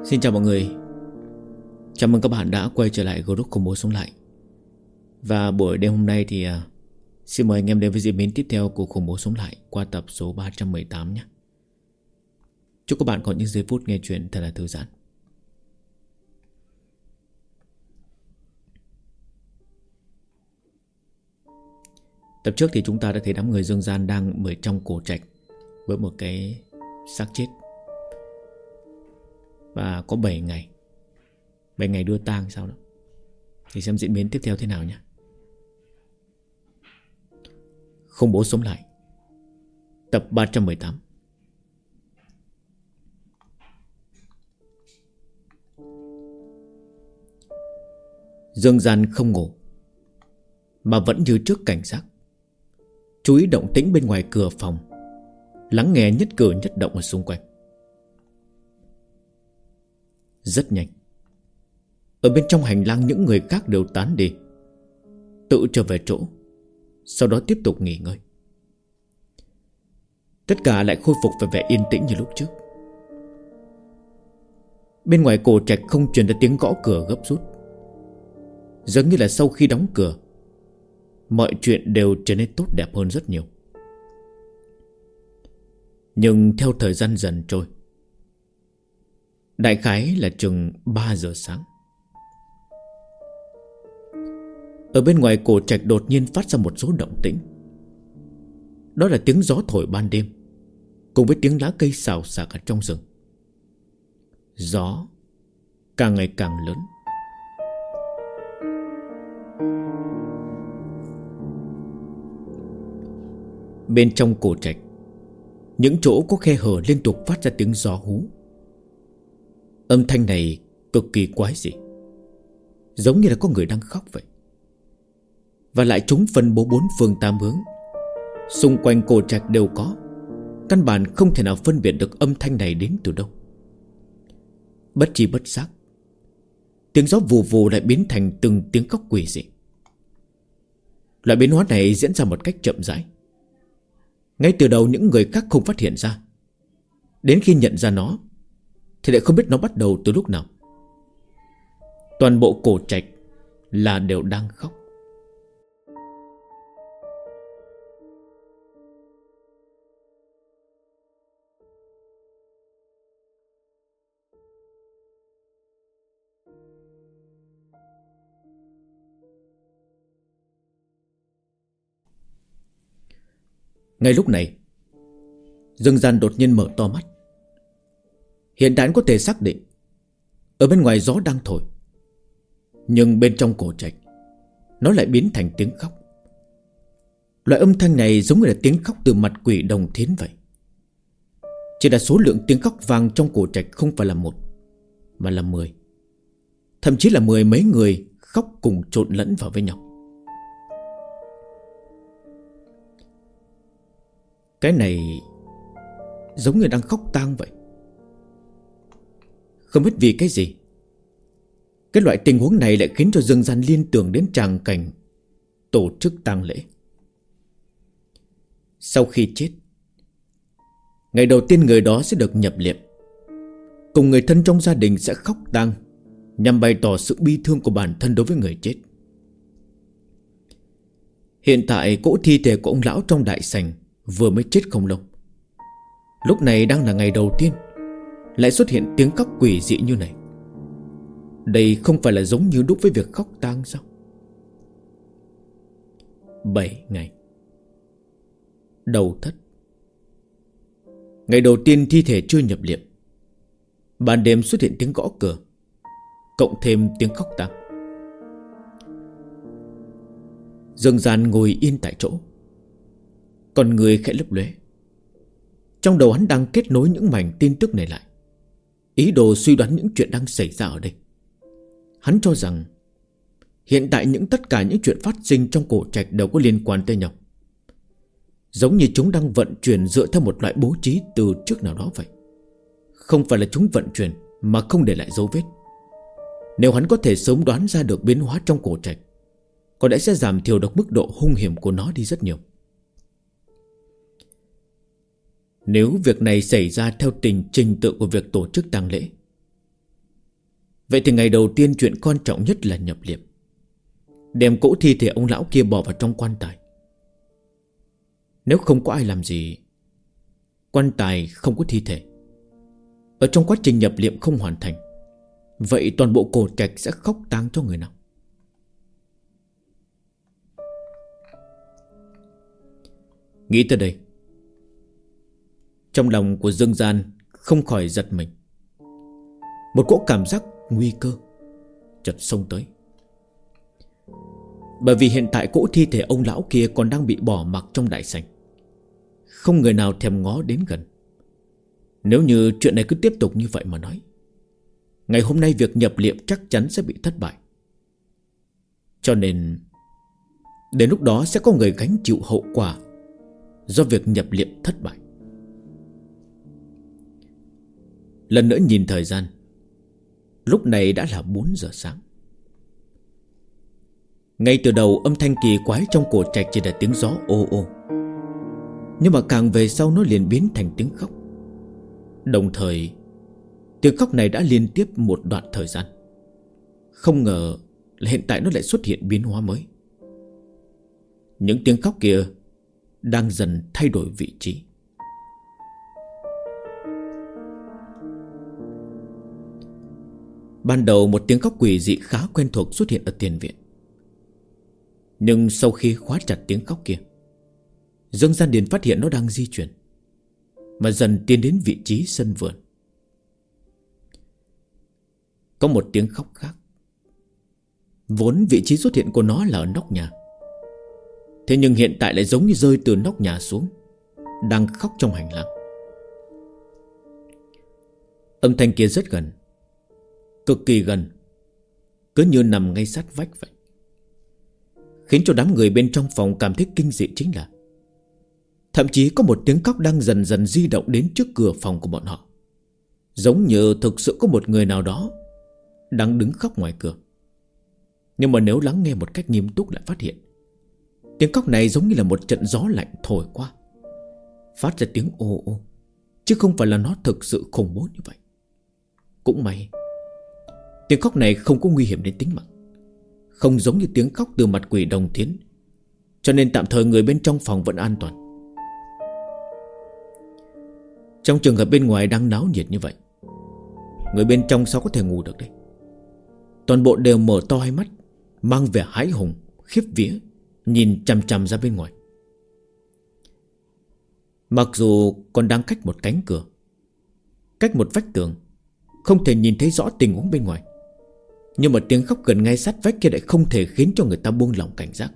Xin chào mọi người. Chào mừng các bạn đã quay trở lại group Khủng Bố Sống Lại. Và buổi đêm hôm nay thì xin mời anh em đến với diễn biến tiếp theo của Khủng Bố Sống Lại qua tập số 318 nhé. Chúc các bạn có những giây phút nghe chuyện thật là thư giãn. Tập trước thì chúng ta đã thấy đám người Dương Gian đang ở trong cổ trạch với một cái xác chết. Và có 7 ngày 7 ngày đưa tang sao đó. Thì xem diễn biến tiếp theo thế nào nhé. Khủng Bố Sống Lại tập 318. Dương Gian không ngủ, mà vẫn như trước cảnh giác, chú ý động tĩnh bên ngoài cửa phòng, lắng nghe nhất cử nhất động ở xung quanh. Rất nhanh, ở bên trong hành lang những người khác đều tán đi, tự trở về chỗ, sau đó tiếp tục nghỉ ngơi. Tất cả lại khôi phục về vẻ yên tĩnh như lúc trước. Bên ngoài cổ trạch không truyền ra tiếng gõ cửa gấp rút. Giống như là sau khi đóng cửa, mọi chuyện đều trở nên tốt đẹp hơn rất nhiều. Nhưng theo thời gian dần trôi, đại khái là chừng 3 giờ sáng, ở bên ngoài cổ trạch đột nhiên phát ra một số động tĩnh. Đó là tiếng gió thổi ban đêm, cùng với tiếng lá cây xào xạc ở trong rừng. Gió càng ngày càng lớn. Bên trong cổ trạch, những chỗ có khe hở liên tục phát ra tiếng gió hú. Âm thanh này cực kỳ quái dị, giống như là có người đang khóc vậy. Và lại chúng phân bố 4 phương 8 hướng, xung quanh cổ trạch đều có. Căn bản không thể nào phân biệt được âm thanh này đến từ đâu. Bất chi bất giác, tiếng gió vù vù lại biến thành từng tiếng khóc quỷ dị. Loại biến hóa này diễn ra một cách chậm rãi. Ngay từ đầu những người khác không phát hiện ra, đến khi nhận ra nó thì lại không biết nó bắt đầu từ lúc nào. Toàn bộ cổ trạch là đều đang khóc. Ngay lúc này, Dương Gian đột nhiên mở to mắt. Hiện tại có thể xác định ở bên ngoài gió đang thổi, nhưng bên trong cổ trạch nó lại biến thành tiếng khóc. Loại âm thanh này giống như là tiếng khóc từ mặt quỷ Đồng Thiến vậy. Chỉ là số lượng tiếng khóc vang trong cổ trạch không phải là 1, mà là 10, thậm chí là 10 mấy người khóc cùng trộn lẫn vào với nhau. Cái này giống như đang khóc tang vậy. Không biết vì cái gì, cái loại tình huống này lại khiến cho Dương Gian liên tưởng đến tràng cảnh tổ chức tang lễ. Sau khi chết, ngày đầu tiên người đó sẽ được nhập liệm, cùng người thân trong gia đình sẽ khóc tang, nhằm bày tỏ sự bi thương của bản thân đối với người chết. Hiện tại cỗ thi thể của ông lão trong đại sảnh vừa mới chết không lâu. Lúc này đang là ngày đầu tiên, lại xuất hiện tiếng khóc quỷ dị như này. Đây không phải là giống như đúc với việc khóc tang sao? 7 ngày. Đầu thất. Ngày đầu tiên thi thể chưa nhập liệm, ban đêm xuất hiện tiếng gõ cửa, cộng thêm tiếng khóc tang. Dương Gian ngồi yên tại chỗ, còn người khẽ lấp lóe. Trong đầu hắn đang kết nối những mảnh tin tức này lại, ý đồ suy đoán những chuyện đang xảy ra ở đây. Hắn cho rằng hiện tại tất cả những chuyện phát sinh trong cổ trạch đều có liên quan tới nhau, giống như chúng đang vận chuyển dựa theo một loại bố trí từ trước nào đó vậy. Không phải là chúng vận chuyển mà không để lại dấu vết. Nếu hắn có thể sớm đoán ra được biến hóa trong cổ trạch, có lẽ sẽ giảm thiểu được mức độ hung hiểm của nó đi rất nhiều. Nếu việc này xảy ra theo trình tự của việc tổ chức tang lễ, Vậy thì ngày đầu tiên chuyện quan trọng nhất là nhập liệm, đem cỗ thi thể ông lão kia bỏ vào trong quan tài. Nếu không có ai làm gì, quan tài không có thi thể, ở trong quá trình nhập liệm không hoàn thành, vậy toàn bộ cổ trạch sẽ khóc tang cho người nào? Nghĩ tới đây, trong lòng của Dương Gian không khỏi giật mình. Một cỗ cảm giác nguy cơ chợt xông tới. Bởi vì hiện tại cỗ thi thể ông lão kia còn đang bị bỏ mặc trong đại sảnh, không người nào thèm ngó đến gần. Nếu như chuyện này cứ tiếp tục như vậy mà nói, ngày hôm nay việc nhập liệm chắc chắn sẽ bị thất bại. Cho nên đến lúc đó sẽ có người gánh chịu hậu quả do việc nhập liệm thất bại. Lần nữa nhìn thời gian, lúc này đã là 4 giờ sáng. Ngay từ đầu âm thanh kỳ quái trong cổ trạch chỉ là tiếng gió ô ô, nhưng mà càng về sau nó liền biến thành tiếng khóc. Đồng thời tiếng khóc này đã liên tiếp một đoạn thời gian. Không ngờ là hiện tại nó lại xuất hiện biến hóa mới. Những tiếng khóc kia đang dần thay đổi vị trí. Ban đầu một tiếng khóc quỷ dị khá quen thuộc xuất hiện ở tiền viện. Nhưng sau khi khóa chặt tiếng khóc kia, Dương Gian Điền phát hiện nó đang di chuyển, mà dần tiến đến vị trí sân vườn. Có một tiếng khóc khác. Vốn vị trí xuất hiện của nó là ở nóc nhà, thế nhưng hiện tại lại giống như rơi từ nóc nhà xuống, đang khóc trong hành lang. Âm thanh kia rất gần, cực kỳ gần, cứ như nằm ngay sát vách vậy. Khiến cho đám người bên trong phòng cảm thấy kinh dị chính là thậm chí có một tiếng khóc đang dần dần di động đến trước cửa phòng của bọn họ, giống như thực sự có một người nào đó đang đứng khóc ngoài cửa. Nhưng mà nếu lắng nghe một cách nghiêm túc lại phát hiện tiếng khóc này giống như là một trận gió lạnh thổi qua, phát ra tiếng ô ô, chứ không phải là nó thực sự khủng bố như vậy. Cũng may tiếng khóc này không có nguy hiểm đến tính mạng, không giống như tiếng khóc từ mặt quỷ Đồng Thiến, cho nên tạm thời người bên trong phòng vẫn an toàn. Trong trường hợp bên ngoài đang náo nhiệt như vậy, người bên trong sao có thể ngủ được đây? Toàn bộ đều mở to hai mắt, mang vẻ hãi hùng, khiếp vía, nhìn chằm chằm ra bên ngoài. Mặc dù còn đang cách một cánh cửa, cách một vách tường, không thể nhìn thấy rõ tình huống bên ngoài, nhưng mà tiếng khóc gần ngay sát vách kia lại không thể khiến cho người ta buông lỏng cảnh giác.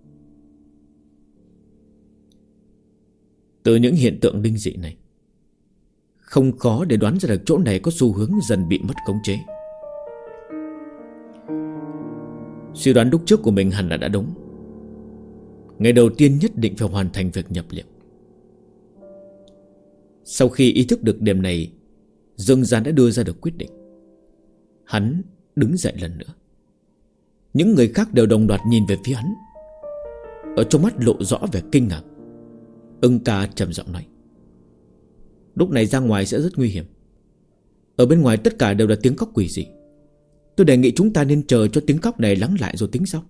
Từ những hiện tượng linh dị này, không khó để đoán ra được chỗ này có xu hướng dần bị mất khống chế. Suy đoán lúc trước của mình hẳn là đã đúng. Ngày đầu tiên nhất định phải hoàn thành việc nhập liệm. Sau khi ý thức được điểm này, Dương Gian đã đưa ra được quyết định. Hắn đứng dậy lần nữa. Những người khác đều đồng loạt nhìn về phía hắn. Ở trong mắt lộ rõ vẻ kinh ngạc. Ưng ca trầm giọng nói: lúc này ra ngoài sẽ rất nguy hiểm. Ở bên ngoài tất cả đều là tiếng khóc quỷ dị. Tôi đề nghị chúng ta nên chờ cho tiếng khóc này lắng lại rồi tính sau.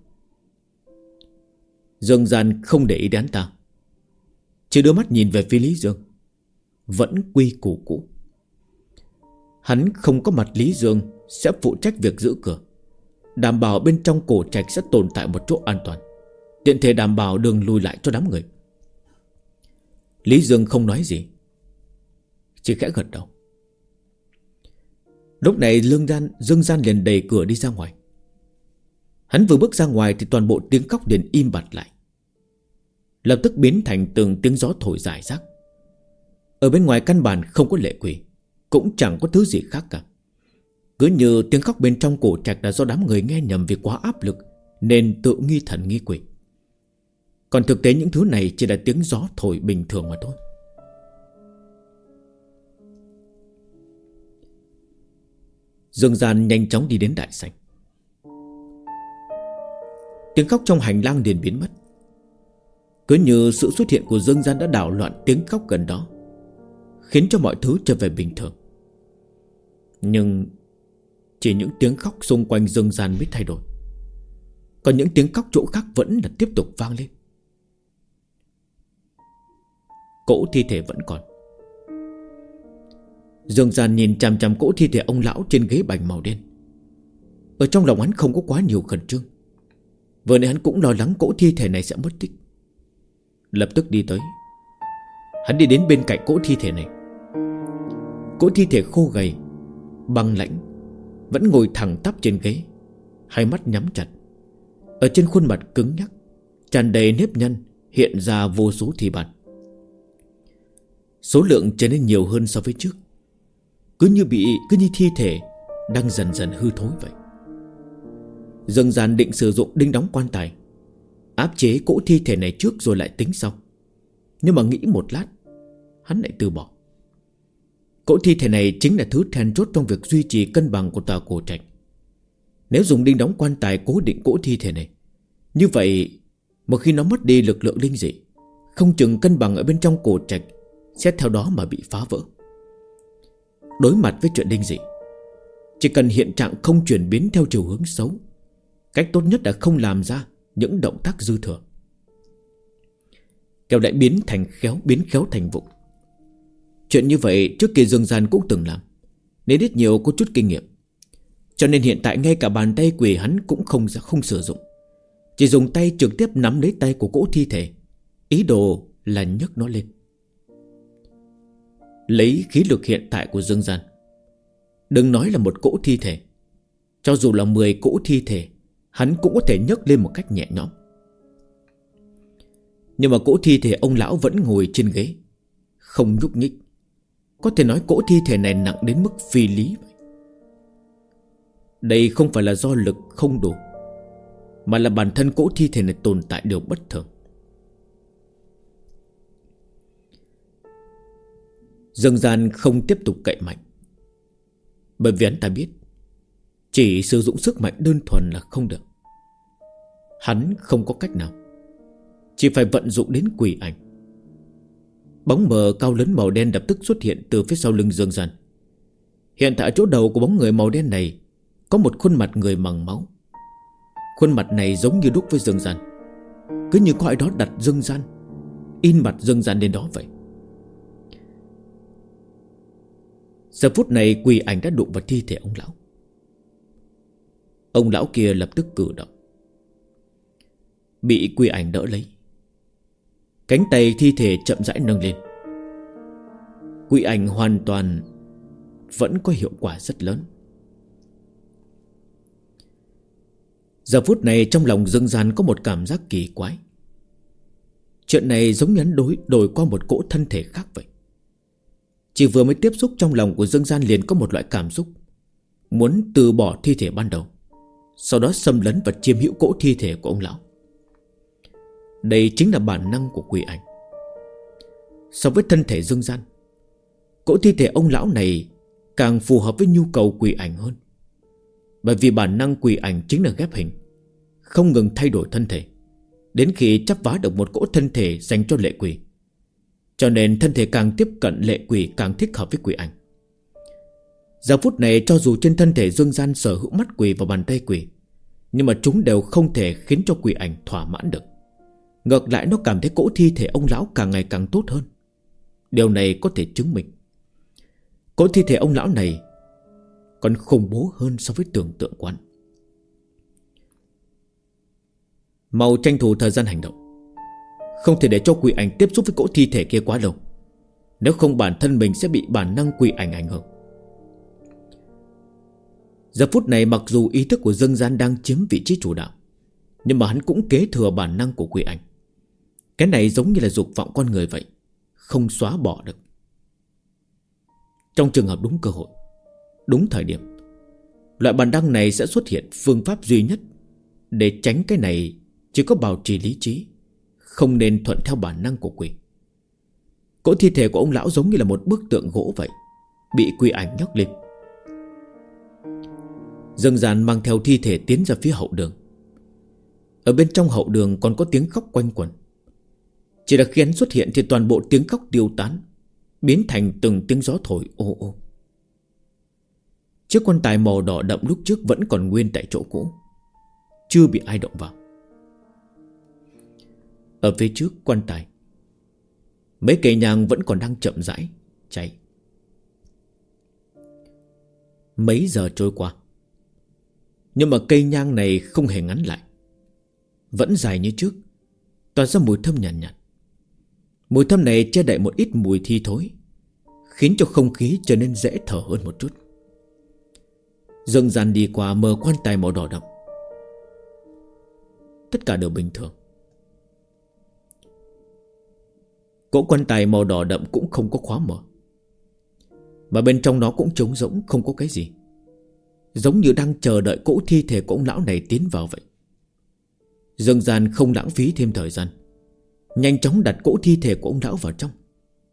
Dương Gian không để ý đến ta, chỉ đưa mắt nhìn về phía Lý Dương. Vẫn quy củ cũ. Hắn không có mặt Lý Dương sẽ phụ trách việc giữ cửa, đảm bảo bên trong cổ trạch sẽ tồn tại một chỗ an toàn, tiện thể đảm bảo đường lùi lại cho đám người. Lý Dương không nói gì, chỉ khẽ gật đầu. Lúc này Dương Gian liền đẩy cửa đi ra ngoài. Hắn vừa bước ra ngoài thì toàn bộ tiếng khóc liền im bặt lại, lập tức biến thành từng tiếng gió thổi rải rác. Ở bên ngoài căn bản không có lệ quỷ, cũng chẳng có thứ gì khác cả. Cứ như tiếng khóc bên trong cổ trạch là do đám người nghe nhầm vì quá áp lực nên tự nghi thần nghi quỷ. Còn thực tế những thứ này chỉ là tiếng gió thổi bình thường mà thôi. Dương Gian nhanh chóng đi đến đại sảnh. Tiếng khóc trong hành lang liền biến mất. Cứ như sự xuất hiện của Dương Gian đã đảo loạn tiếng khóc gần đó, khiến cho mọi thứ trở về bình thường. Nhưng Chỉ những tiếng khóc xung quanh dương gian mới thay đổi, còn những tiếng khóc chỗ khác vẫn là tiếp tục vang lên. Cỗ thi thể vẫn còn. Dương gian nhìn chằm chằm cỗ thi thể ông lão trên ghế bành màu đen. Ở trong lòng hắn không có quá nhiều khẩn trương, vừa nãy hắn cũng lo lắng cỗ thi thể này sẽ mất tích. Lập tức đi tới. Hắn đi đến bên cạnh cỗ thi thể này. Cỗ thi thể khô gầy, băng lãnh, vẫn ngồi thẳng tắp trên ghế, hai mắt nhắm chặt. Ở trên khuôn mặt cứng nhắc, tràn đầy nếp nhăn, hiện ra vô số thi bản. Số lượng trở nên nhiều hơn so với trước, cứ như thi thể đang dần dần hư thối vậy. Dương gian định sử dụng đinh đóng quan tài áp chế cỗ thi thể này trước rồi lại tính sau. Nhưng mà nghĩ một lát, hắn lại từ bỏ. Cỗ thi thể này chính là thứ then chốt trong việc duy trì cân bằng của tòa cổ trạch. Nếu dùng đinh đóng quan tài cố định cỗ thi thể này, như vậy một khi nó mất đi lực lượng linh dị, không chừng cân bằng ở bên trong cổ trạch sẽ theo đó mà bị phá vỡ. Đối mặt với chuyện linh dị, chỉ cần hiện trạng không chuyển biến theo chiều hướng xấu, cách tốt nhất là không làm ra những động tác dư thừa, kẻo lại biến khéo thành vụng. Chuyện như vậy trước kia Dương gian cũng từng làm, nên ít nhiều có chút kinh nghiệm. Cho nên hiện tại ngay cả bàn tay quỷ hắn cũng không sử dụng, chỉ dùng tay trực tiếp nắm lấy tay của cỗ thi thể, ý đồ là nhấc nó lên. Lấy khí lực hiện tại của Dương gian, đừng nói là một cỗ thi thể, cho dù là 10 cỗ thi thể, hắn cũng có thể nhấc lên một cách nhẹ nhõm. Nhưng mà cỗ thi thể ông lão vẫn ngồi trên ghế, không nhúc nhích. Có thể nói cỗ thi thể này nặng đến mức phi lý vậy. Đây không phải là do lực không đủ, mà là bản thân cỗ thi thể này tồn tại điều bất thường. Dương gian không tiếp tục cậy mạnh, bởi vì hắn ta biết chỉ sử dụng sức mạnh đơn thuần là không được. Hắn không có cách nào, chỉ phải vận dụng đến quỷ ảnh. Bóng mờ cao lớn màu đen lập tức xuất hiện từ phía sau lưng Dương gian. Hiện tại chỗ đầu của bóng người màu đen này có một khuôn mặt người mằng máu. Khuôn mặt này giống như đúc với Dương gian, cứ như có ai đó đặt Dương gian, in mặt Dương gian lên đó vậy. Giờ phút này quỷ ảnh đã đụng vào thi thể ông lão. Ông lão kia lập tức cử động, bị quỷ ảnh đỡ lấy. Cánh tay thi thể chậm rãi nâng lên. Quỷ ảnh hoàn toàn vẫn có hiệu quả rất lớn. Giờ phút này trong lòng Dương gian có một cảm giác kỳ quái. Chuyện này giống như đổi qua một cỗ thân thể khác vậy. Chỉ vừa mới tiếp xúc, trong lòng của Dương gian liền có một loại cảm xúc muốn từ bỏ thi thể ban đầu, sau đó xâm lấn và chiếm hữu cỗ thi thể của ông lão. Đây chính là bản năng của quỷ ảnh. So với thân thể Dương gian, cỗ thi thể ông lão này càng phù hợp với nhu cầu quỷ ảnh hơn. Bởi vì bản năng quỷ ảnh chính là ghép hình, không ngừng thay đổi thân thể, đến khi chắp vá được một cỗ thân thể dành cho lệ quỷ. Cho nên thân thể càng tiếp cận lệ quỷ càng thích hợp với quỷ ảnh. Giờ phút này cho dù trên thân thể Dương gian sở hữu mắt quỷ và bàn tay quỷ, nhưng mà chúng đều không thể khiến cho quỷ ảnh thỏa mãn được. Ngược lại nó cảm thấy cỗ thi thể ông lão càng ngày càng tốt hơn. Điều này có thể chứng minh cỗ thi thể ông lão này còn khủng bố hơn so với tưởng tượng của hắn. Mau tranh thủ thời gian hành động, không thể để cho quỷ ảnh tiếp xúc với cỗ thi thể kia quá lâu, nếu không bản thân mình sẽ bị bản năng quỷ ảnh ảnh hưởng. Giờ phút này mặc dù ý thức của Dương gian đang chiếm vị trí chủ đạo, nhưng mà hắn cũng kế thừa bản năng của quỷ ảnh. Cái này giống như là dục vọng con người vậy, không xóa bỏ được. Trong trường hợp đúng cơ hội, đúng thời điểm, loại bản năng này sẽ xuất hiện. Phương pháp duy nhất để tránh cái này chỉ có bảo trì lý trí, không nên thuận theo bản năng của quỷ. Cỗ thi thể của ông lão giống như là một bức tượng gỗ vậy, bị quỷ ảnh nhấc lên. Dương gian mang theo thi thể tiến ra phía hậu đường. Ở bên trong hậu đường còn có tiếng khóc quanh quẩn. Chỉ là khi hắn xuất hiện thì toàn bộ tiếng khóc tiêu tán, biến thành từng tiếng gió thổi ô ô. Chiếc quan tài màu đỏ đậm lúc trước vẫn còn nguyên tại chỗ cũ, chưa bị ai động vào. Ở phía trước quan tài, mấy cây nhang vẫn còn đang chậm rãi cháy. Mấy giờ trôi qua, nhưng mà cây nhang này không hề ngắn lại, vẫn dài như trước, tỏa ra mùi thơm nhàn nhạt. Mùi thơm này che đậy một ít mùi thi thối, khiến cho không khí trở nên dễ thở hơn một chút. Dương Gian đi qua mở quan tài màu đỏ đậm. Tất cả đều bình thường. Cỗ quan tài màu đỏ đậm cũng không có khóa mở, mà bên trong nó cũng trống rỗng, không có cái gì, giống như đang chờ đợi cỗ thi thể của ông lão này tiến vào vậy. Dương Gian không lãng phí thêm thời gian, nhanh chóng đặt cỗ thi thể của ông lão vào trong.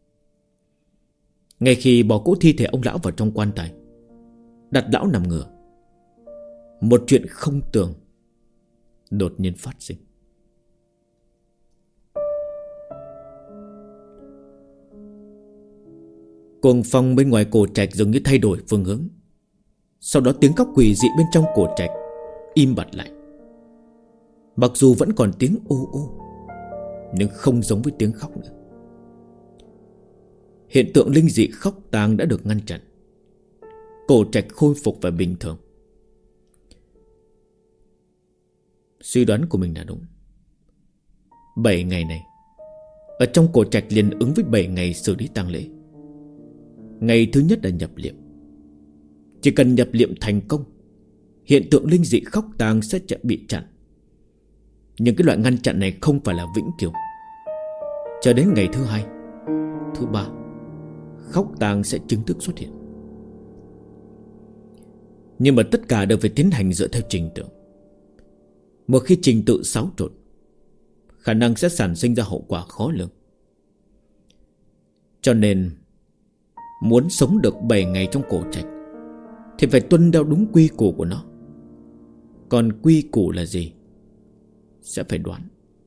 Ngay khi bỏ cỗ thi thể ông lão vào trong quan tài, đặt lão nằm ngửa, một chuyện không tưởng đột nhiên phát sinh. Cuồng phong bên ngoài cổ trạch dường như thay đổi phương hướng. Sau đó tiếng khóc quỷ dị bên trong cổ trạch im bặt lại. Mặc dù vẫn còn tiếng ô ô, nhưng không giống với tiếng khóc nữa. Hiện tượng linh dị khóc tang đã được ngăn chặn. Cổ trạch khôi phục và bình thường. Suy đoán của mình là đúng. 7 ngày này, ở trong cổ trạch liền ứng với 7 ngày xử lý tang lễ. Ngày thứ nhất là nhập liệm. Chỉ cần nhập liệm thành công, hiện tượng linh dị khóc tang sẽ bị chặn. Nhưng cái loại ngăn chặn này không phải là vĩnh cửu. Cho đến ngày thứ 2, thứ 3, khóc tang sẽ chính thức xuất hiện. Nhưng mà tất cả đều phải tiến hành dựa theo trình tự. Một khi trình tự xáo trộn, khả năng sẽ sản sinh ra hậu quả khó lường. Cho nên muốn sống được 7 ngày trong cổ trạch thì phải tuân theo đúng quy củ của nó. Còn quy củ là gì sẽ phải đoán.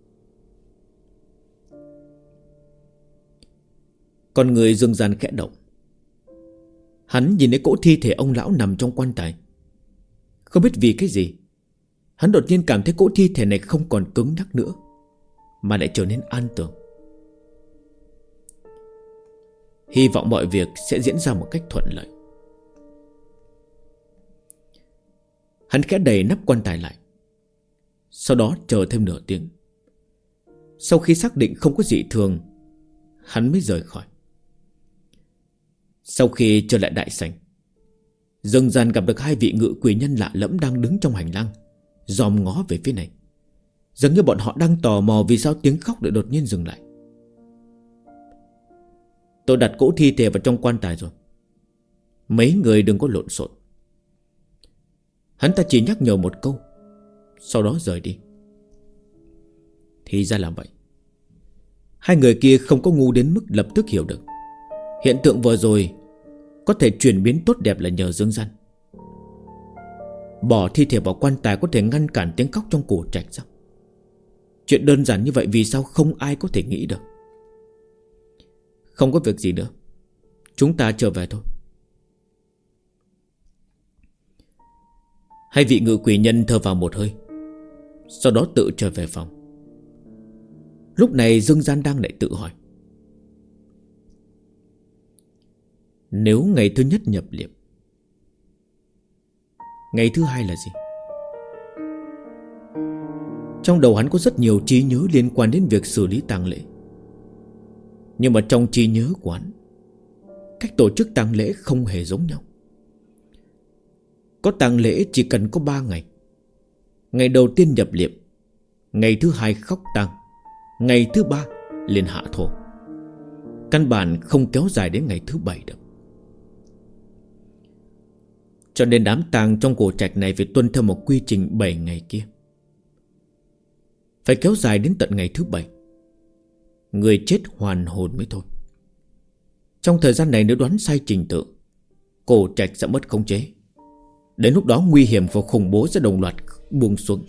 Con người Dương Gian khẽ động. Hắn nhìn thấy cỗ thi thể ông lão nằm trong quan tài. Không biết vì cái gì, hắn đột nhiên cảm thấy cỗ thi thể này không còn cứng nhắc nữa, mà lại trở nên an tường. Hy vọng mọi việc sẽ diễn ra một cách thuận lợi. Hắn khẽ đẩy nắp quan tài lại, sau đó chờ thêm nửa tiếng. Sau khi xác định không có dị thường, hắn mới rời khỏi. Sau khi trở lại đại sảnh, Dương Gian gặp được 2 vị ngự quỷ nhân lạ lẫm đang đứng trong hành lang, dòm ngó về phía này. Dường như bọn họ đang tò mò vì sao tiếng khóc lại đột nhiên dừng lại. Tôi đặt cỗ thi thể vào trong quan tài rồi, mấy người đừng có lộn xộn. Hắn ta chỉ nhắc nhở một câu, sau đó rời đi. Thì ra là vậy. 2 người kia không có ngu đến mức lập tức hiểu được hiện tượng vừa rồi có thể chuyển biến tốt đẹp là nhờ Dương Gian. Bỏ thi thể vào quan tài có thể ngăn cản tiếng khóc trong cổ trạch sao? Chuyện đơn giản như vậy vì sao không ai có thể nghĩ được? Không có việc gì nữa, chúng ta trở về thôi. 2 vị ngự quỷ nhân thở vào một hơi, sau đó tự trở về phòng. Lúc này Dương Gian đang lại tự hỏi, nếu ngày thứ nhất nhập liệm, ngày thứ 2 là gì? Trong đầu hắn có rất nhiều trí nhớ liên quan đến việc xử lý tang lễ. Nhưng mà trong trí nhớ của hắn, cách tổ chức tang lễ không hề giống nhau. Có tang lễ chỉ cần có 3 ngày. Ngày đầu tiên nhập liệm, ngày thứ 2 khóc tang, ngày thứ 3 liền hạ thổ. Căn bản không kéo dài đến ngày thứ 7 được. Cho nên đám tang trong cổ trạch này phải tuân theo một quy trình 7 ngày kia, phải kéo dài đến tận ngày thứ 7. Người chết hoàn hồn mới thôi. Trong thời gian này nếu đoán sai trình tự, cổ trạch sẽ mất khống chế. Đến lúc đó nguy hiểm và khủng bố sẽ đồng loạt buông xuống.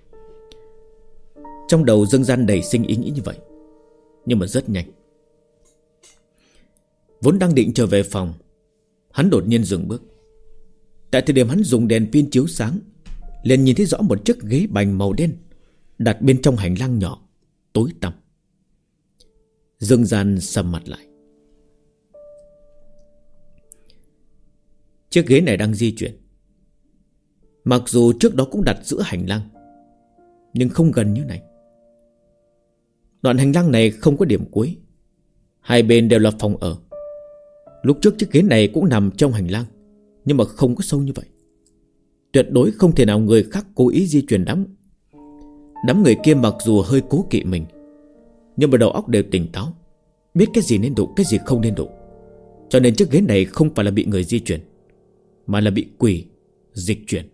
Trong đầu Dương Gian đầy sinh ý nghĩ như vậy. Nhưng mà rất nhanh, vốn đang định trở về phòng, hắn đột nhiên dừng bước. Tại thời điểm hắn dùng đèn pin chiếu sáng, liền nhìn thấy rõ một chiếc ghế bành màu đen đặt bên trong hành lang nhỏ tối tăm. Dương Gian sầm mặt lại. Chiếc ghế này đang di chuyển. Mặc dù trước đó cũng đặt giữa hành lang, nhưng không gần như này. Đoạn hành lang này không có điểm cuối, hai bên đều là phòng ở. Lúc trước chiếc ghế này cũng nằm trong hành lang, nhưng mà không có sâu như vậy. Tuyệt đối không thể nào người khác cố ý di chuyển Đám người kia mặc dù hơi cố kỵ mình, nhưng mà đầu óc đều tỉnh táo, biết cái gì nên đụng, cái gì không nên đụng. Cho nên chiếc ghế này không phải là bị người di chuyển, mà là bị quỷ dịch chuyển.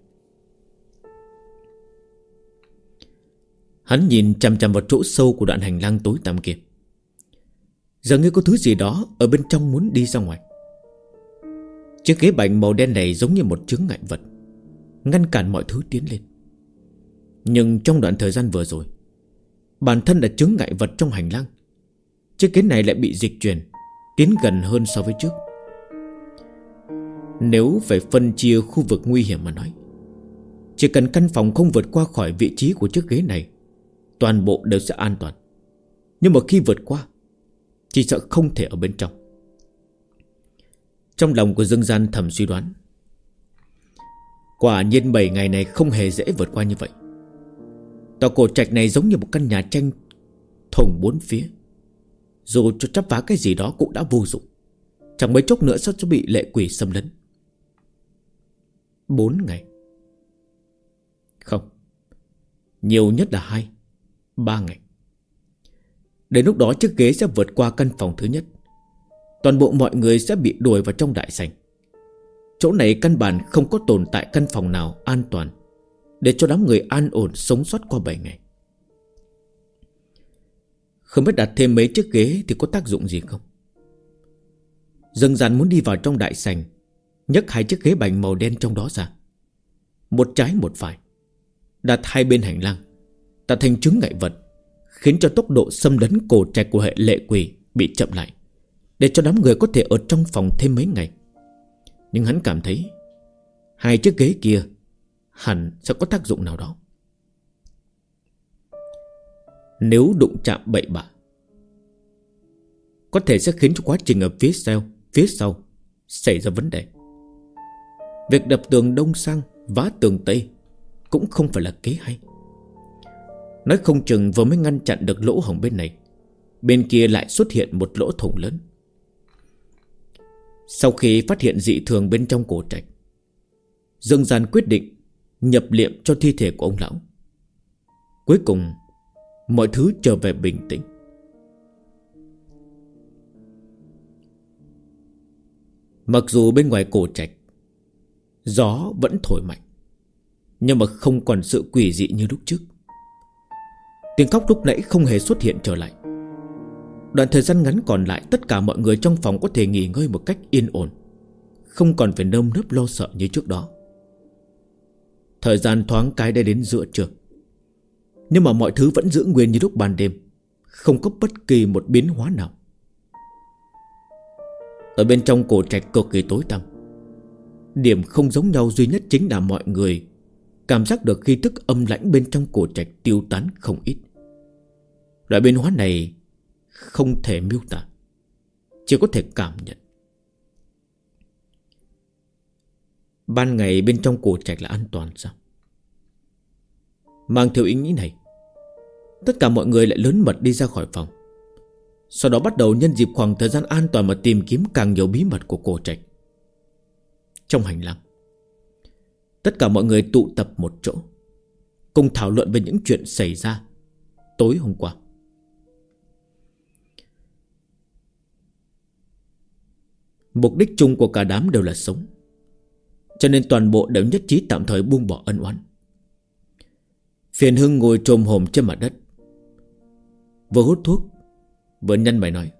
Hắn nhìn chằm chằm vào chỗ sâu của đoạn hành lang tối tăm kia. Dường như có thứ gì đó ở bên trong muốn đi ra ngoài. Chiếc ghế bành màu đen này giống như một chướng ngại vật, ngăn cản mọi thứ tiến lên. Nhưng trong đoạn thời gian vừa rồi, bản thân là chướng ngại vật trong hành lang, chiếc ghế này lại bị dịch chuyển, tiến gần hơn so với trước. Nếu phải phân chia khu vực nguy hiểm mà nói, chỉ cần căn phòng không vượt qua khỏi vị trí của chiếc ghế này, toàn bộ đều sẽ an toàn. Nhưng mà khi vượt qua, chỉ sợ không thể ở bên trong. Trong lòng của Dương Gian thầm suy đoán, quả nhiên 7 ngày này không hề dễ vượt qua như vậy. Tòa cổ trạch này giống như một căn nhà tranh thùng 4 phía, dù cho chắp vá cái gì đó cũng đã vô dụng. Chẳng mấy chốc nữa sẽ bị lệ quỷ xâm lấn. 4 ngày. Không, nhiều nhất là 2, 3 ngày. Đến lúc đó chiếc ghế sẽ vượt qua căn phòng thứ nhất. Toàn bộ mọi người sẽ bị đuổi vào trong đại sảnh. Chỗ này căn bản không có tồn tại căn phòng nào an toàn để cho đám người an ổn sống sót qua 7 ngày. Không biết đặt thêm mấy chiếc ghế thì có tác dụng gì không? Dương Gian muốn đi vào trong đại sảnh, nhấc 2 chiếc ghế bành màu đen trong đó ra, một trái một phải, đặt hai bên hành lang, tạo thành chướng ngại vật, khiến cho tốc độ xâm lấn cổ trạch của hệ lệ quỷ bị chậm lại, để cho đám người có thể ở trong phòng thêm mấy ngày. Nhưng hắn cảm thấy 2 chiếc ghế kia hẳn sẽ có tác dụng nào đó. Nếu đụng chạm bậy bạ, có thể sẽ khiến cho quá trình ở phía sau xảy ra vấn đề. Việc đập tường đông sang vá tường tây cũng không phải là kế hay. Nói không chừng vừa mới ngăn chặn được lỗ hổng bên này, bên kia lại xuất hiện một lỗ thủng lớn. Sau khi phát hiện dị thường bên trong cổ trạch, Dương Gian quyết định nhập liệm cho thi thể của ông lão. Cuối cùng mọi thứ trở về bình tĩnh. Mặc dù bên ngoài cổ trạch gió vẫn thổi mạnh, nhưng mà không còn sự quỷ dị như lúc trước. Tiếng khóc lúc nãy không hề xuất hiện trở lại. Đoạn thời gian ngắn còn lại, tất cả mọi người trong phòng có thể nghỉ ngơi một cách yên ổn, không còn phải nơm nớp lo sợ như trước đó. Thời gian thoáng cái đã đến giữa trưa, nhưng mà mọi thứ vẫn giữ nguyên như lúc ban đêm, không có bất kỳ một biến hóa nào. Ở bên trong cổ trạch cực kỳ tối tăm. Điểm không giống nhau duy nhất chính là mọi người cảm giác được khí tức âm lãnh bên trong cổ trạch tiêu tán không ít. Loại biến hóa này không thể miêu tả, chỉ có thể cảm nhận. Ban ngày bên trong cổ trạch là an toàn sao? Mang theo ý nghĩ này, tất cả mọi người lại lớn mật đi ra khỏi phòng. Sau đó bắt đầu nhân dịp khoảng thời gian an toàn mà tìm kiếm càng nhiều bí mật của cổ trạch. Trong hành lang, tất cả mọi người tụ tập một chỗ, cùng thảo luận về những chuyện xảy ra tối hôm qua. Mục đích chung của cả đám đều là sống, cho nên toàn bộ đều nhất trí tạm thời buông bỏ ân oán. Phiền Hưng ngồi trồm hổm trên mặt đất, vừa hút thuốc vừa nhăn mày nói: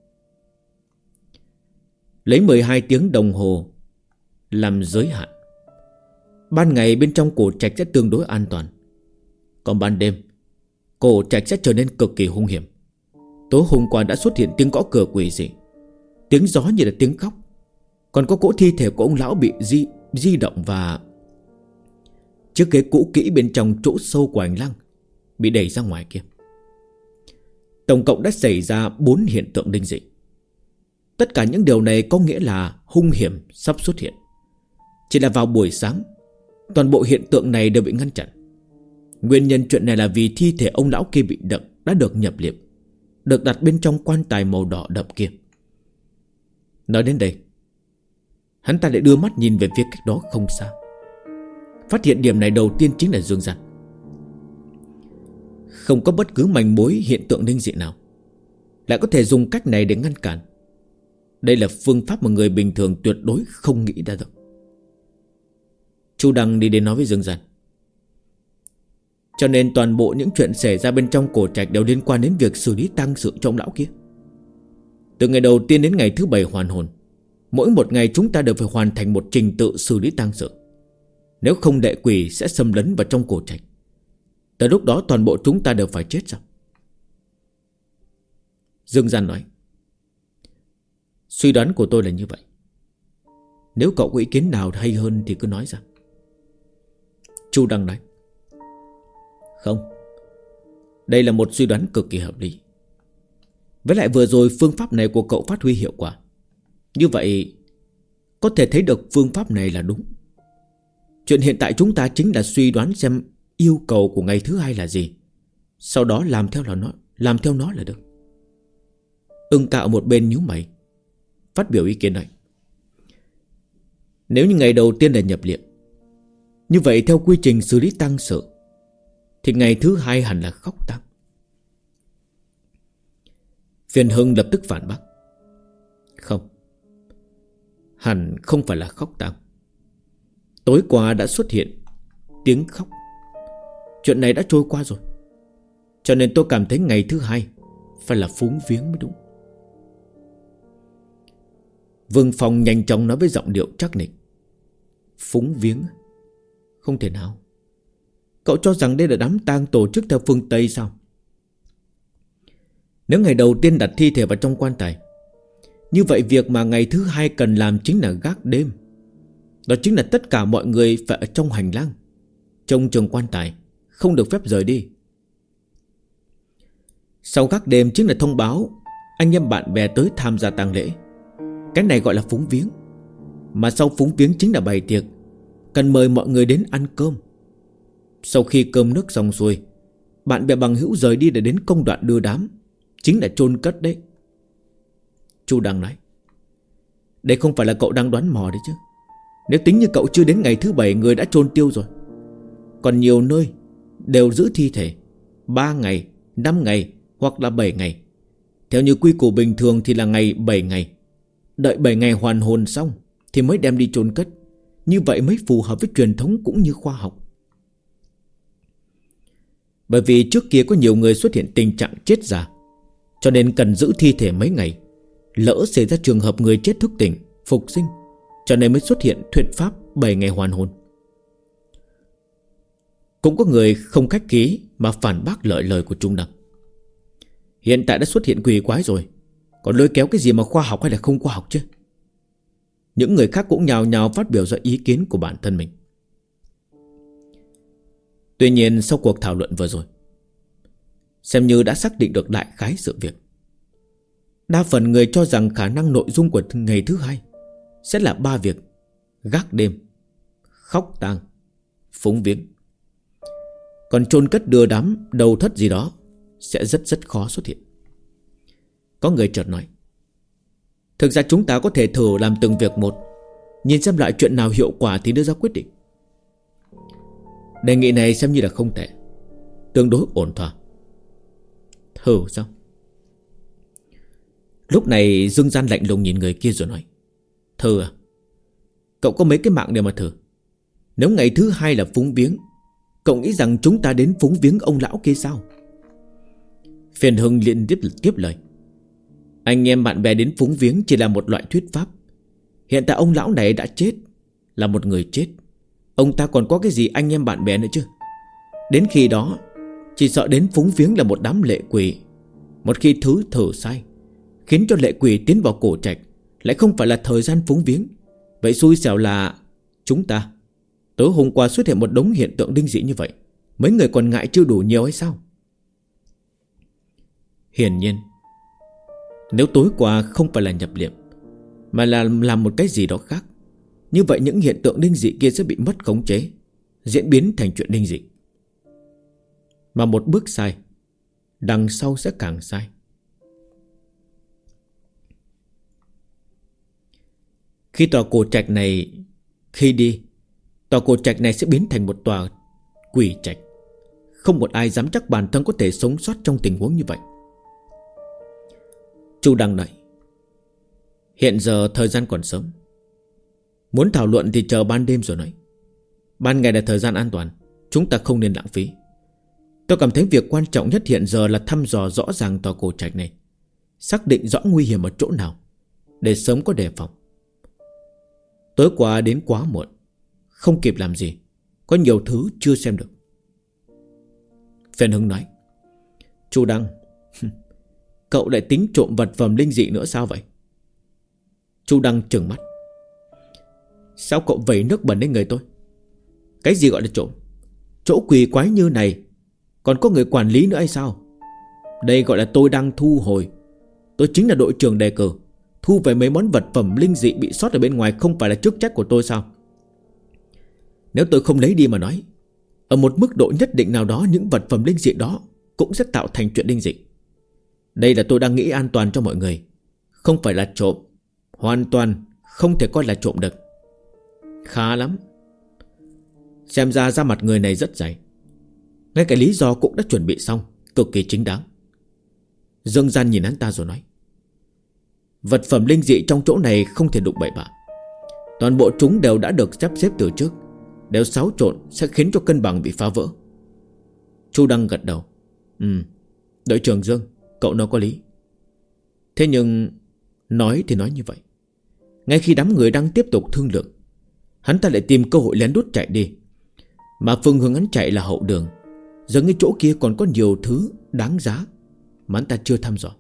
lấy 12 tiếng đồng hồ làm giới hạn. Ban ngày bên trong cổ trạch sẽ tương đối an toàn, còn ban đêm cổ trạch sẽ trở nên cực kỳ hung hiểm. Tối hôm qua đã xuất hiện tiếng gõ cửa quỷ dị, tiếng gió như là tiếng khóc, còn có cỗ thi thể của ông lão di động và chiếc ghế cũ kỹ bên trong chỗ sâu của hành lang bị đẩy ra ngoài kia. Tổng cộng đã xảy ra 4 hiện tượng linh dị. Tất cả những điều này có nghĩa là hung hiểm sắp xuất hiện. Chỉ là vào buổi sáng, toàn bộ hiện tượng này đều bị ngăn chặn. Nguyên nhân chuyện này là vì thi thể ông lão kia bị đậm đã được nhập liệm, được đặt bên trong quan tài màu đỏ đậm kia. Nói đến đây, hắn ta lại đưa mắt nhìn về phía cách đó không xa. Phát hiện điểm này đầu tiên chính là Dương Gian. Không có bất cứ manh mối hiện tượng linh dị nào, lại có thể dùng cách này để ngăn cản. Đây là phương pháp mà người bình thường tuyệt đối không nghĩ ra được. Chu Đăng đi đến nói với Dương Gian: cho nên toàn bộ những chuyện xảy ra bên trong cổ trạch đều liên quan đến việc xử lý tang sự cho ông lão kia. Từ ngày đầu tiên đến ngày thứ 7 hoàn hồn, mỗi một ngày chúng ta đều phải hoàn thành một trình tự xử lý tang sự. Nếu không lệ quỷ sẽ xâm lấn vào trong cổ trạch. Tới lúc đó toàn bộ chúng ta đều phải chết sao? Dương Gian nói: suy đoán của tôi là như vậy. Nếu cậu có ý kiến nào hay hơn thì cứ nói ra. Chu Đăng nói: không, đây là một suy đoán cực kỳ hợp lý. Với lại vừa rồi phương pháp này của cậu phát huy hiệu quả, như vậy có thể thấy được phương pháp này là đúng. Chuyện hiện tại chúng ta chính là suy đoán xem yêu cầu của ngày thứ 2 là gì, sau đó làm theo nó là được. Ưng Cạo một bên nhíu mày, phát biểu ý kiến này: nếu như ngày đầu tiên là nhập liệm, như vậy theo quy trình xử lý tang sự thì ngày thứ 2 hẳn là khóc tang. Phiền Hưng lập tức phản bác: không, hẳn không phải là khóc tang. Tối qua đã xuất hiện tiếng khóc. Chuyện này đã trôi qua rồi, cho nên tôi cảm thấy ngày thứ 2 phải là phúng viếng mới đúng. Vương Phong nhanh chóng nói với giọng điệu trắc nịch: phúng viếng? Không thể nào. Cậu cho rằng đây là đám tang tổ chức theo phương Tây sao? Nếu ngày đầu tiên đặt thi thể vào trong quan tài, như vậy việc mà ngày thứ 2 cần làm chính là gác đêm. Đó chính là tất cả mọi người phải ở trong hành lang, trong trường quan tài, không được phép rời đi. Sau gác đêm chính là thông báo anh em bạn bè tới tham gia tang lễ. Cái này gọi là phúng viếng. Mà sau phúng viếng chính là bày tiệc, cần mời mọi người đến ăn cơm. Sau khi cơm nước xong xuôi, bạn bè bằng hữu rời đi để đến công đoạn đưa đám, chính là chôn cất đấy. Chu Đăng nói: đây không phải là cậu đang đoán mò đấy chứ. Nếu tính như cậu chưa đến ngày thứ 7 người đã chôn tiêu rồi. Còn nhiều nơi đều giữ thi thể 3 ngày, 5 ngày hoặc là 7 ngày. Theo như quy củ bình thường thì là ngày 7 ngày. Đợi 7 ngày hoàn hồn xong thì mới đem đi chôn cất. Như vậy mới phù hợp với truyền thống cũng như khoa học. Bởi vì trước kia có nhiều người xuất hiện tình trạng chết già, cho nên cần giữ thi thể mấy ngày. Lỡ xảy ra trường hợp người chết thức tỉnh, phục sinh, cho nên mới xuất hiện thuyết pháp 7 ngày hoàn hồn. Cũng có người không khách khí mà phản bác lời của Trung Đăng: hiện tại đã xuất hiện quỷ quái rồi, còn lôi kéo cái gì mà khoa học hay là không khoa học chứ? Những người khác cũng nhào nhào phát biểu ra ý kiến của bản thân mình. Tuy nhiên sau cuộc thảo luận vừa rồi, xem như đã xác định được đại khái sự việc. Đa phần người cho rằng khả năng nội dung của ngày thứ 2 sẽ là 3 việc: gác đêm, khóc tang, phúng viếng. Còn chôn cất đưa đám, đầu thất gì đó sẽ rất khó xuất hiện. Có người chợt nói: thực ra chúng ta có thể thử làm từng việc một, nhìn xem loại chuyện nào hiệu quả thì đưa ra quyết định. Đề nghị này xem như là không tệ, tương đối ổn thỏa. Thử sao? Lúc này Dương Gian lạnh lùng nhìn người kia rồi nói: thử à? Cậu có mấy cái mạng để mà thử? Nếu ngày thứ 2 là phúng viếng, cậu nghĩ rằng chúng ta đến phúng viếng ông lão kia sao? Phiền Hưng liên tiếp lời: anh em bạn bè đến phúng viếng chỉ là một loại thuyết pháp. Hiện tại ông lão này đã chết, là một người chết. Ông ta còn có cái gì anh em bạn bè nữa chứ? Đến khi đó chỉ sợ đến phúng viếng là một đám lệ quỷ. Một khi thử sai, khiến cho lệ quỷ tiến vào cổ trạch, lại không phải là thời gian phúng viếng. Vậy xui xẻo là Chúng ta, tối hôm qua xuất hiện một đống hiện tượng linh dị như vậy, mấy người còn ngại chưa đủ nhiều hay sao? Hiển nhiên, nếu tối qua không phải là nhập liệm, mà là làm một cái gì đó khác, như vậy những hiện tượng linh dị kia sẽ bị mất khống chế, diễn biến thành chuyện linh dị. Mà một bước sai, đằng sau sẽ càng sai. Khi tòa cổ trạch này tòa cổ trạch này sẽ biến thành một tòa quỷ trạch. Không một ai dám chắc bản thân có thể sống sót trong tình huống như vậy. Chu Đăng nói, hiện giờ thời gian còn sớm, muốn thảo luận thì chờ ban đêm rồi nói. Ban ngày là thời gian an toàn, chúng ta không nên lãng phí. Tôi cảm thấy việc quan trọng nhất hiện giờ là thăm dò rõ ràng tòa cổ trạch này, xác định rõ nguy hiểm ở chỗ nào, để sớm có đề phòng. Tối qua đến quá muộn, không kịp làm gì, có nhiều thứ chưa xem được. Phen Hưng nói, Chu Đăng, cậu lại tính trộm vật phẩm linh dị nữa sao vậy? Chu Đăng trừng mắt, sao cậu vẩy nước bẩn lên người tôi? Cái gì gọi là trộm? Chỗ quỷ quái như này còn có người quản lý nữa hay sao? Đây gọi là tôi đang thu hồi. Tôi chính là đội trưởng đề cử, thu về mấy món vật phẩm linh dị bị sót ở bên ngoài không phải là chức trách của tôi sao? Nếu tôi không lấy đi mà nói, ở một mức độ nhất định nào đó, những vật phẩm linh dị đó cũng sẽ tạo thành chuyện linh dị. Đây là tôi đang nghĩ an toàn cho mọi người, không phải là trộm. Hoàn toàn không thể coi là trộm được. Khá lắm. Xem ra da mặt người này rất dày, ngay cả lý do cũng đã chuẩn bị xong, cực kỳ chính đáng. Dương Gian nhìn hắn ta rồi nói, vật phẩm linh dị trong chỗ này không thể đụng bậy bạ. Toàn bộ chúng đều đã được sắp xếp từ trước, đều xáo trộn sẽ khiến cho cân bằng bị phá vỡ. Chu Đăng gật đầu, đội trưởng Dương, cậu nói có lý. Thế nhưng nói thì nói như vậy, ngay khi đám người đang tiếp tục thương lượng, hắn ta lại tìm cơ hội lén lút chạy đi. Mà phương hướng hắn chạy là hậu đường, giờ ngay chỗ kia còn có nhiều thứ đáng giá mà hắn ta chưa thăm dò.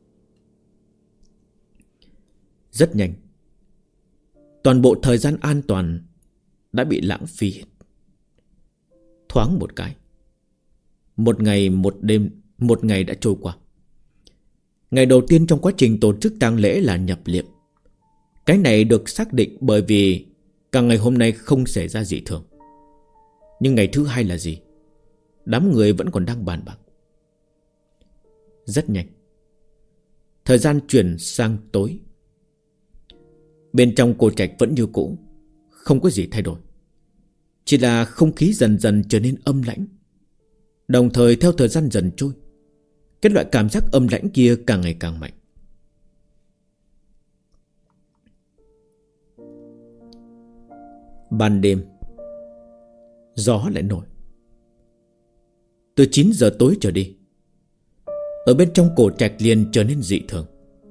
Rất nhanh, toàn bộ thời gian an toàn đã bị lãng phí hết. Thoáng một cái, một ngày một đêm, một ngày đã trôi qua. Ngày đầu tiên trong quá trình tổ chức tang lễ là nhập liệm. Cái này được xác định bởi vì cả ngày hôm nay không xảy ra dị thường. Nhưng ngày thứ hai là gì? Đám người vẫn còn đang bàn bạc. Rất nhanh, thời gian chuyển sang tối. Bên trong cổ trạch vẫn như cũ, không có gì thay đổi, chỉ là không khí dần dần trở nên âm lãnh. Đồng thời theo thời gian dần trôi, cái loại cảm giác âm lãnh kia càng ngày càng mạnh. Ban đêm, gió lại nổi. Từ 9 giờ tối trở đi, ở bên trong cổ trạch liền trở nên dị thường.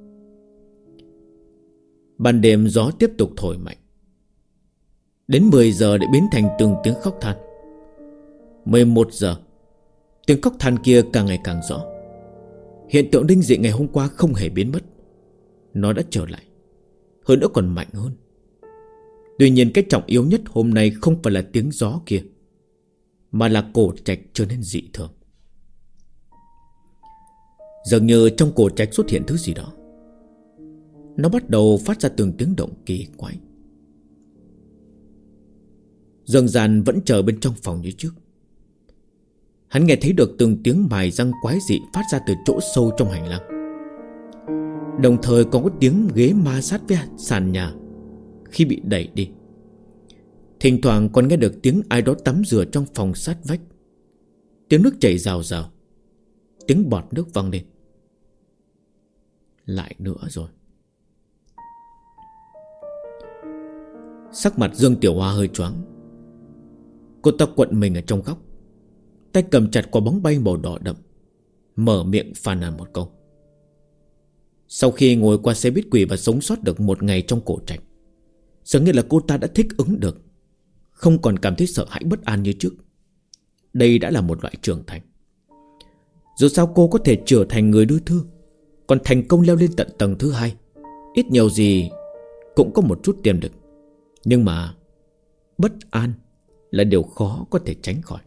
Ban đêm gió tiếp tục thổi mạnh, đến 10 giờ để biến thành từng tiếng khóc than. 11 giờ, tiếng khóc than kia càng ngày càng rõ. Hiện tượng linh dị ngày hôm qua không hề biến mất, nó đã trở lại, hơn nữa còn mạnh hơn. Tuy nhiên cái trọng yếu nhất hôm nay không phải là tiếng gió kia, mà là cổ trạch trở nên dị thường. Dường như trong cổ trạch xuất hiện thứ gì đó. Nó bắt đầu phát ra từng tiếng động kỳ quái. Dương Gian vẫn chờ bên trong phòng như trước. Hắn nghe thấy được từng tiếng mài răng quái dị phát ra từ chỗ sâu trong hành lang. Đồng thời còn có tiếng ghế ma sát với sàn nhà khi bị đẩy đi. Thỉnh thoảng còn nghe được tiếng ai đó tắm rửa trong phòng sát vách. Tiếng nước chảy rào rào, tiếng bọt nước văng lên. Lại nữa rồi. Sắc mặt Dương Tiểu Hoa hơi choáng. Cô ta quận mình ở trong góc, tay cầm chặt quả bóng bay màu đỏ đậm, mở miệng phàn nàn một câu. Sau khi ngồi qua xe buýt quỷ và sống sót được một ngày trong cổ trạch, dường như là cô ta đã thích ứng được, không còn cảm thấy sợ hãi bất an như trước. Đây đã là một loại trưởng thành. Dù sao cô có thể trở thành người đưa thư, còn thành công leo lên tận tầng thứ 2, ít nhiều gì cũng có một chút tiềm lực. Nhưng mà bất an là điều khó có thể tránh khỏi.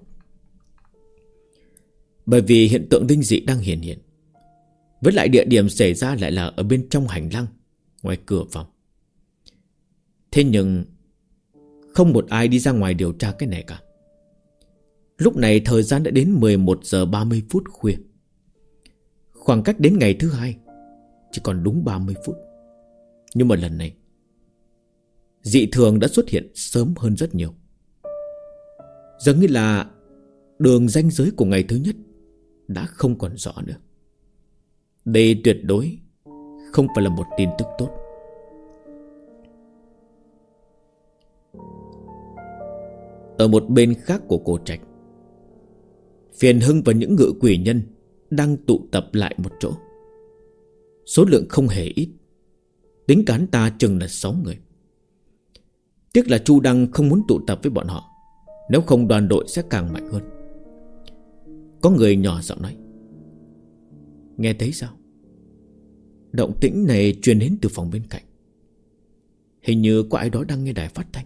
Bởi vì hiện tượng linh dị đang hiện hiện, với lại địa điểm xảy ra lại là ở bên trong hành lang, ngoài cửa phòng. Thế nhưng không một ai đi ra ngoài điều tra cái này cả. Lúc này thời gian đã đến 11 giờ 30 phút khuya. Khoảng cách đến ngày thứ hai chỉ còn đúng 30 phút. Nhưng mà lần này dị thường đã xuất hiện sớm hơn rất nhiều. Dường như là đường ranh giới của ngày thứ nhất đã không còn rõ nữa. Đây tuyệt đối không phải là một tin tức tốt. Ở một bên khác của cổ trạch, Phiền Hưng và những ngự quỷ nhân đang tụ tập lại một chỗ. Số lượng không hề ít, tính cán ta chừng là 6 người. Tiếc là Chu Đăng không muốn tụ tập với bọn họ, nếu không đoàn đội sẽ càng mạnh hơn. Có người nhỏ giọng nói: nghe thấy sao? Động tĩnh này truyền đến từ phòng bên cạnh. Hình như có ai đó đang nghe đài phát thanh.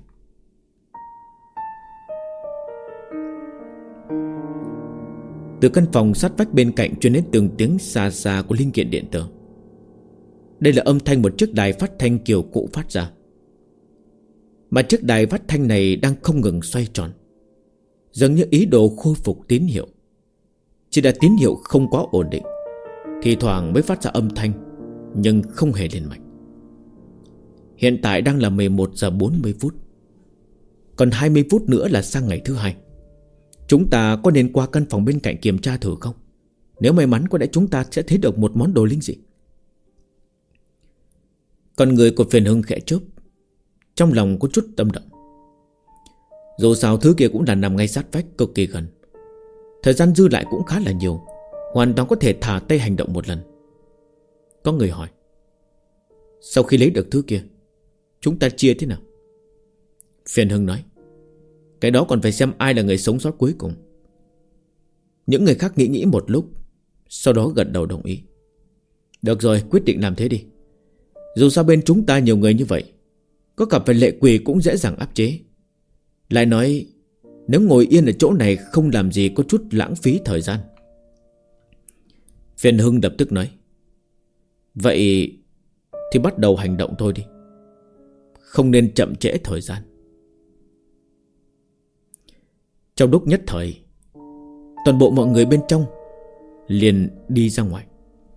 Từ căn phòng sát vách bên cạnh truyền đến từng tiếng xa xa của linh kiện điện tử. Đây là âm thanh một chiếc đài phát thanh kiểu cũ phát ra. Mà chiếc đài phát thanh này đang không ngừng xoay tròn, dường như ý đồ khôi phục tín hiệu. Chỉ là tín hiệu không quá ổn định, thì thoảng mới phát ra âm thanh, nhưng không hề liền mạch. Hiện tại đang là 11 giờ 40 phút. Còn 20 phút nữa là sang ngày thứ hai. Chúng ta có nên qua căn phòng bên cạnh kiểm tra thử không? Nếu may mắn có lẽ chúng ta sẽ thấy được một món đồ linh dị. Còn người của Phiền Hưng khẽ chớp, trong lòng có chút tâm động. Dù sao thứ kia cũng là nằm ngay sát vách, cực kỳ gần. Thời gian dư lại cũng khá là nhiều, hoàn toàn có thể thả tay hành động một lần. Có người hỏi: sau khi lấy được thứ kia, chúng ta chia thế nào? Phiền Hưng nói: cái đó còn phải xem ai là người sống sót cuối cùng. Những người khác nghĩ một lúc, sau đó gật đầu đồng ý. Được rồi, quyết định làm thế đi. Dù sao bên chúng ta nhiều người như vậy, có cả phần lệ quỷ cũng dễ dàng áp chế. Lại nói, nếu ngồi yên ở chỗ này không làm gì có chút lãng phí thời gian. Phiền Hưng lập tức nói: vậy thì bắt đầu hành động thôi đi, không nên chậm trễ thời gian. Trong lúc nhất thời, toàn bộ mọi người bên trong liền đi ra ngoài.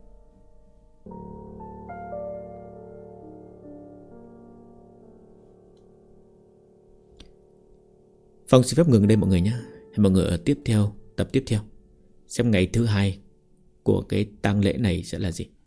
Phong xin phép ngừng đây mọi người nhé. Hẹn mọi người ở tập tiếp theo xem ngày thứ hai của cái tang lễ này sẽ là gì.